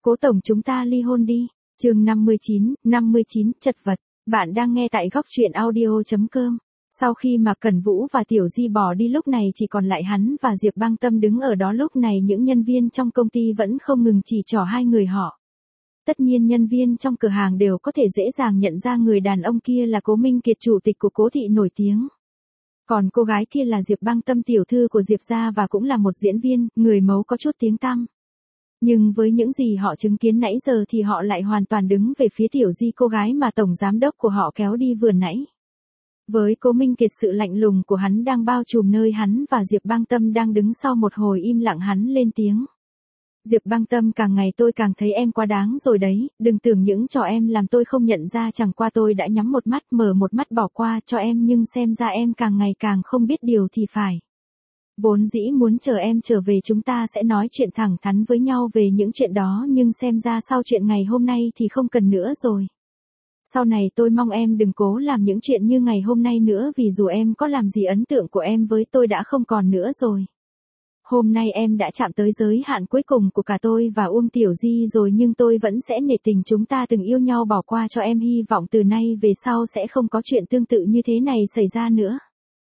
Cố tổng chúng ta ly hôn đi. Chương 59, chật vật. Bạn đang nghe tại góc truyện audio.com. Sau khi mà Cẩn Vũ và Tiểu Di bỏ đi, lúc này chỉ còn lại hắn và Diệp Băng Tâm đứng ở đó. Lúc này những nhân viên trong công ty vẫn không ngừng chỉ trỏ hai người họ. Tất nhiên nhân viên trong cửa hàng đều có thể dễ dàng nhận ra người đàn ông kia là Cố Minh Kiệt, chủ tịch của Cố thị nổi tiếng. Còn cô gái kia là Diệp Băng Tâm, tiểu thư của Diệp gia và cũng là một diễn viên, người mấu có chút tiếng tăm. Nhưng với những gì họ chứng kiến nãy giờ thì họ lại hoàn toàn đứng về phía Tiểu Di, cô gái mà tổng giám đốc của họ kéo đi vừa nãy. Với Cố Minh Kiệt, sự lạnh lùng của hắn đang bao trùm nơi hắn và Diệp Băng Tâm đang đứng. Sau một hồi im lặng, hắn lên tiếng. Diệp Băng Tâm, càng ngày tôi càng thấy em quá đáng rồi đấy, đừng tưởng những trò em làm tôi không nhận ra, chẳng qua tôi đã nhắm một mắt mở một mắt bỏ qua cho em, nhưng xem ra em càng ngày càng không biết điều thì phải. Vốn dĩ muốn chờ em trở về chúng ta sẽ nói chuyện thẳng thắn với nhau về những chuyện đó, nhưng xem ra sau chuyện ngày hôm nay thì không cần nữa rồi. Sau này tôi mong em đừng cố làm những chuyện như ngày hôm nay nữa, vì dù em có làm gì ấn tượng của em với tôi đã không còn nữa rồi. Hôm nay em đã chạm tới giới hạn cuối cùng của cả tôi và Tiểu Di rồi, nhưng tôi vẫn sẽ nể tình chúng ta từng yêu nhau bỏ qua cho em, hy vọng từ nay về sau sẽ không có chuyện tương tự như thế này xảy ra nữa.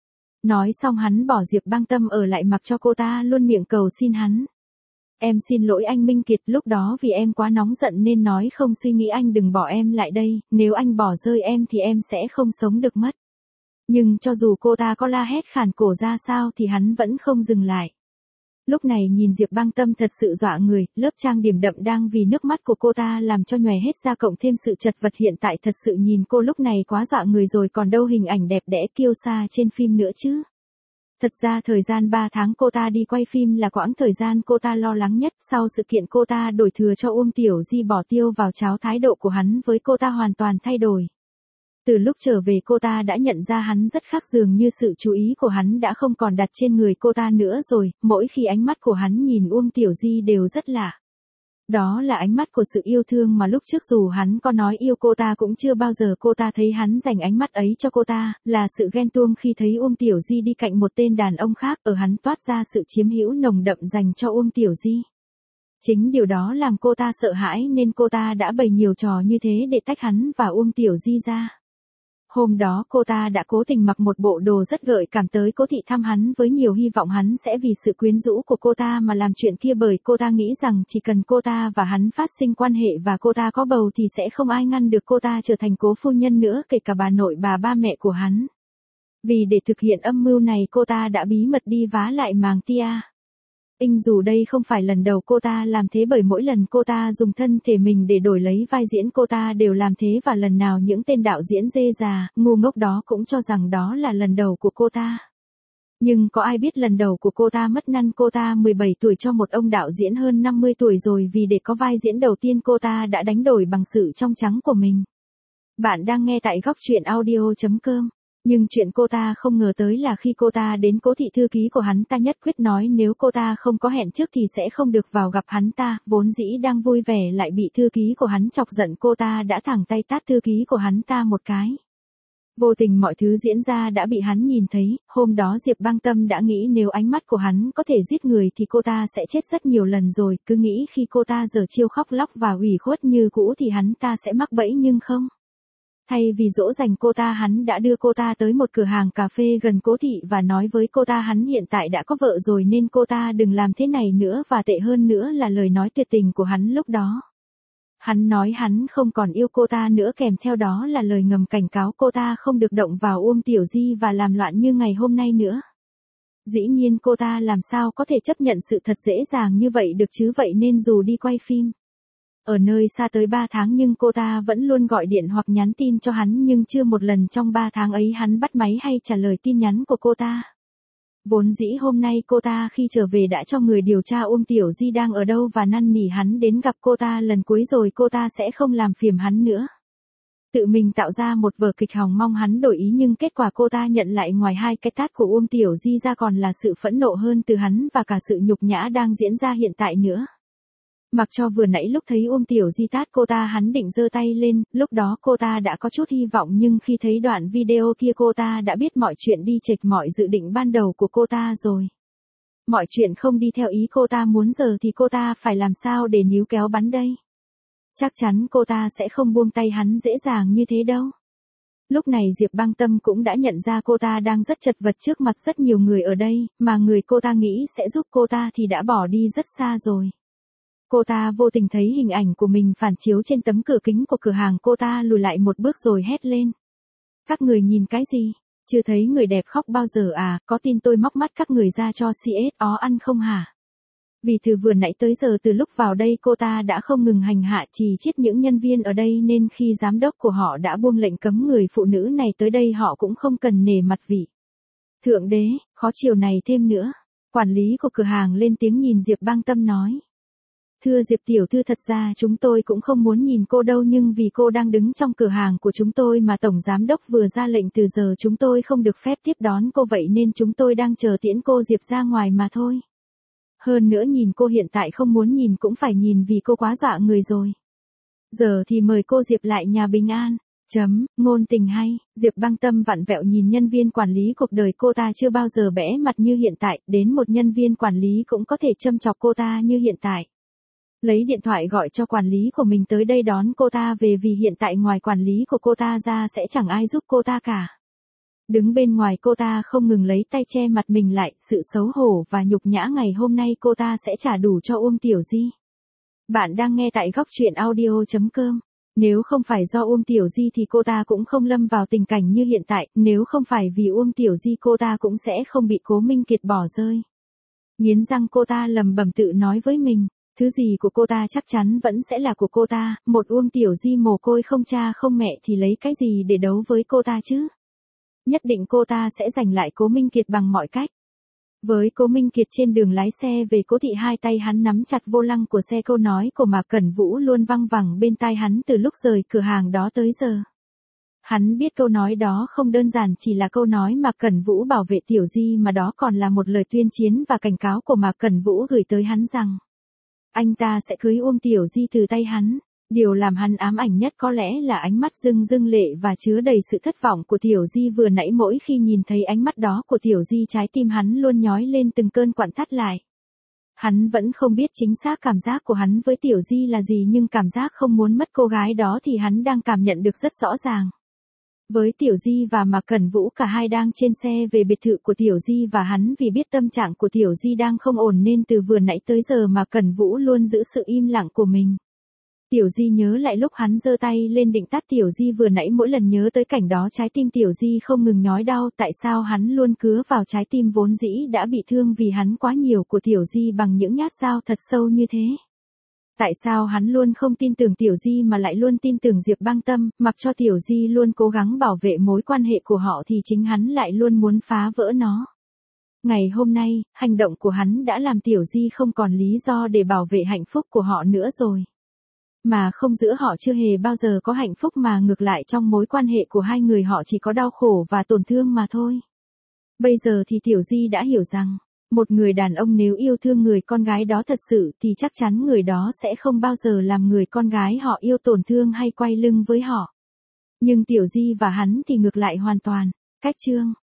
Nói xong hắn bỏ Diệp Băng Tâm ở lại, mặc cho cô ta luôn miệng cầu xin hắn. Em xin lỗi anh Minh Kiệt, lúc đó vì em quá nóng giận nên nói không suy nghĩ, anh đừng bỏ em lại đây, nếu anh bỏ rơi em thì em sẽ không sống được mất. Nhưng cho dù cô ta có la hét khản cổ ra sao thì hắn vẫn không dừng lại. Lúc này nhìn Diệp Băng Tâm thật sự dọa người, lớp trang điểm đậm đang vì nước mắt của cô ta làm cho nhòe hết ra, cộng thêm sự chật vật hiện tại, thật sự nhìn cô lúc này quá dọa người rồi, còn đâu hình ảnh đẹp đẽ kiêu sa trên phim nữa chứ. Thật ra thời gian 3 tháng cô ta đi quay phim là quãng thời gian cô ta lo lắng nhất. Sau sự kiện cô ta đổi thừa cho Tiểu Di bỏ tiêu vào cháo, thái độ của hắn với cô ta hoàn toàn thay đổi. Từ lúc trở về cô ta đã nhận ra hắn rất khác, dường như sự chú ý của hắn đã không còn đặt trên người cô ta nữa rồi, mỗi khi ánh mắt của hắn nhìn Tiểu Di đều rất lạ. Đó là ánh mắt của sự yêu thương mà lúc trước dù hắn có nói yêu cô ta cũng chưa bao giờ cô ta thấy hắn dành ánh mắt ấy cho cô ta, là sự ghen tuông khi thấy Tiểu Di đi cạnh một tên đàn ông khác, ở hắn toát ra sự chiếm hữu nồng đậm dành cho Tiểu Di. Chính điều đó làm cô ta sợ hãi nên cô ta đã bày nhiều trò như thế để tách hắn và Tiểu Di ra. Hôm đó cô ta đã cố tình mặc một bộ đồ rất gợi cảm tới Cố thị thăm hắn với nhiều hy vọng hắn sẽ vì sự quyến rũ của cô ta mà làm chuyện kia, bởi cô ta nghĩ rằng chỉ cần cô ta và hắn phát sinh quan hệ và cô ta có bầu thì sẽ không ai ngăn được cô ta trở thành cố phu nhân nữa, kể cả bà nội ba mẹ của hắn. Vì để thực hiện âm mưu này cô ta đã bí mật đi vá lại màng tia. Dù đây không phải lần đầu cô ta làm thế, bởi mỗi lần cô ta dùng thân thể mình để đổi lấy vai diễn cô ta đều làm thế, và lần nào những tên đạo diễn dê già, ngu ngốc đó cũng cho rằng đó là lần đầu của cô ta. Nhưng có ai biết lần đầu của cô ta mất năn cô ta 17 tuổi cho một ông đạo diễn hơn 50 tuổi rồi, vì để có vai diễn đầu tiên cô ta đã đánh đổi bằng sự trong trắng của mình. Bạn đang nghe tại góc truyện audio.com. Nhưng chuyện cô ta không ngờ tới là khi cô ta đến Cố thị, thư ký của hắn ta nhất quyết nói nếu cô ta không có hẹn trước thì sẽ không được vào gặp hắn ta, vốn dĩ đang vui vẻ lại bị thư ký của hắn chọc giận, cô ta đã thẳng tay tát thư ký của hắn ta một cái. Vô tình mọi thứ diễn ra đã bị hắn nhìn thấy, hôm đó Diệp Băng Tâm đã nghĩ nếu ánh mắt của hắn có thể giết người thì cô ta sẽ chết rất nhiều lần rồi, cứ nghĩ khi cô ta giở chiêu khóc lóc và ủy khuất như cũ thì hắn ta sẽ mắc bẫy, nhưng không. Thay vì dỗ dành cô ta, hắn đã đưa cô ta tới một cửa hàng cà phê gần Cố thị và nói với cô ta hắn hiện tại đã có vợ rồi nên cô ta đừng làm thế này nữa, và tệ hơn nữa là lời nói tuyệt tình của hắn lúc đó. Hắn nói hắn không còn yêu cô ta nữa, kèm theo đó là lời ngầm cảnh cáo cô ta không được động vào Tiểu Di và làm loạn như ngày hôm nay nữa. Dĩ nhiên cô ta làm sao có thể chấp nhận sự thật dễ dàng như vậy được chứ, vậy nên dù đi quay phim ở nơi xa tới 3 tháng nhưng cô ta vẫn luôn gọi điện hoặc nhắn tin cho hắn, nhưng chưa một lần trong 3 tháng ấy hắn bắt máy hay trả lời tin nhắn của cô ta. Vốn dĩ hôm nay cô ta khi trở về đã cho người điều tra Tiểu Di đang ở đâu và năn nỉ hắn đến gặp cô ta lần cuối rồi cô ta sẽ không làm phiền hắn nữa. Tự mình tạo ra một vở kịch hòng mong hắn đổi ý, nhưng kết quả cô ta nhận lại ngoài 2 cái tát của Tiểu Di ra còn là sự phẫn nộ hơn từ hắn và cả sự nhục nhã đang diễn ra hiện tại nữa. Mặc cho vừa nãy lúc thấy Tiểu Di tát cô ta hắn định giơ tay lên, lúc đó cô ta đã có chút hy vọng, nhưng khi thấy đoạn video kia cô ta đã biết mọi chuyện đi chệch mọi dự định ban đầu của cô ta rồi. Mọi chuyện không đi theo ý cô ta muốn giờ thì cô ta phải làm sao để níu kéo bắn đây? Chắc chắn cô ta sẽ không buông tay hắn dễ dàng như thế đâu. Lúc này Diệp Băng Tâm cũng đã nhận ra cô ta đang rất chật vật trước mặt rất nhiều người ở đây, mà người cô ta nghĩ sẽ giúp cô ta thì đã bỏ đi rất xa rồi. Cô ta vô tình thấy hình ảnh của mình phản chiếu trên tấm cửa kính của cửa hàng, cô ta lùi lại một bước rồi hét lên. Các người nhìn cái gì? Chưa thấy người đẹp khóc bao giờ à, có tin tôi móc mắt các người ra cho CSO ăn không hả? Vì từ vừa nãy tới giờ từ lúc vào đây cô ta đã không ngừng hành hạ chỉ chiết những nhân viên ở đây, nên khi giám đốc của họ đã buông lệnh cấm người phụ nữ này tới đây họ cũng không cần nể mặt vị. Thượng đế, khó chiều này thêm nữa. Quản lý của cửa hàng lên tiếng nhìn Diệp Băng Tâm nói. Thưa Diệp tiểu thư, thật ra chúng tôi cũng không muốn nhìn cô đâu, nhưng vì cô đang đứng trong cửa hàng của chúng tôi mà tổng giám đốc vừa ra lệnh từ giờ chúng tôi không được phép tiếp đón cô, vậy nên chúng tôi đang chờ tiễn cô Diệp ra ngoài mà thôi. Hơn nữa nhìn cô hiện tại không muốn nhìn cũng phải nhìn vì cô quá dọa người rồi. Giờ thì mời cô Diệp lại nhà bình an. Ngôn tình hay. Diệp Băng Tâm vặn vẹo nhìn nhân viên quản lý, cuộc đời cô ta chưa bao giờ bẽ mặt như hiện tại, đến một nhân viên quản lý cũng có thể châm chọc cô ta như hiện tại. Lấy điện thoại gọi cho quản lý của mình tới đây đón cô ta về, vì hiện tại ngoài quản lý của cô ta ra sẽ chẳng ai giúp cô ta cả. Đứng bên ngoài cô ta không ngừng lấy tay che mặt mình lại, sự xấu hổ và nhục nhã ngày hôm nay cô ta sẽ trả đủ cho Uông Tiểu Di. Bạn đang nghe tại góc truyện audio.com. Nếu không phải do Uông Tiểu Di thì cô ta cũng không lâm vào tình cảnh như hiện tại, nếu không phải vì Uông Tiểu Di cô ta cũng sẽ không bị Cố Minh Kiệt bỏ rơi. Nghiến răng cô ta lẩm bẩm tự nói với mình, thứ gì của cô ta chắc chắn vẫn sẽ là của cô ta, một Uông Tiểu Di mồ côi không cha không mẹ thì lấy cái gì để đấu với cô ta chứ? Nhất định cô ta sẽ giành lại Cố Minh Kiệt bằng mọi cách. Với Cố Minh Kiệt trên đường lái xe về Cố thị, hai tay hắn nắm chặt vô lăng của xe, câu nói của Mạc Cẩn Vũ luôn văng vẳng bên tai hắn từ lúc rời cửa hàng đó tới giờ. Hắn biết câu nói đó không đơn giản chỉ là câu nói Mạc Cẩn Vũ bảo vệ Tiểu Di, mà đó còn là một lời tuyên chiến và cảnh cáo của Mạc Cẩn Vũ gửi tới hắn rằng anh ta sẽ cưới Uông Tiểu Di từ tay hắn. Điều làm hắn ám ảnh nhất có lẽ là ánh mắt rưng rưng lệ và chứa đầy sự thất vọng của Tiểu Di vừa nãy, mỗi khi nhìn thấy ánh mắt đó của Tiểu Di trái tim hắn luôn nhói lên từng cơn quặn thắt lại. Hắn vẫn không biết chính xác cảm giác của hắn với Tiểu Di là gì, nhưng cảm giác không muốn mất cô gái đó thì hắn đang cảm nhận được rất rõ ràng. Với Tiểu Di và Mạc Cẩn Vũ, cả hai đang trên xe về biệt thự của Tiểu Di, và hắn vì biết tâm trạng của Tiểu Di đang không ổn nên từ vừa nãy tới giờ Mạc Cẩn Vũ luôn giữ sự im lặng của mình. Tiểu Di nhớ lại lúc hắn giơ tay lên định tát Tiểu Di vừa nãy, mỗi lần nhớ tới cảnh đó trái tim Tiểu Di không ngừng nhói đau. Tại sao hắn luôn cứa vào trái tim vốn dĩ đã bị thương vì hắn quá nhiều của Tiểu Di bằng những nhát dao thật sâu như thế? Tại sao hắn luôn không tin tưởng Tiểu Di mà lại luôn tin tưởng Diệp Băng Tâm, mặc cho Tiểu Di luôn cố gắng bảo vệ mối quan hệ của họ thì chính hắn lại luôn muốn phá vỡ nó? Ngày hôm nay, hành động của hắn đã làm Tiểu Di không còn lý do để bảo vệ hạnh phúc của họ nữa rồi. Mà không, giữa họ chưa hề bao giờ có hạnh phúc, mà ngược lại trong mối quan hệ của hai người họ chỉ có đau khổ và tổn thương mà thôi. Bây giờ thì Tiểu Di đã hiểu rằng, một người đàn ông nếu yêu thương người con gái đó thật sự thì chắc chắn người đó sẽ không bao giờ làm người con gái họ yêu tổn thương hay quay lưng với họ. Nhưng Tiểu Di và hắn thì ngược lại hoàn toàn. Cách chương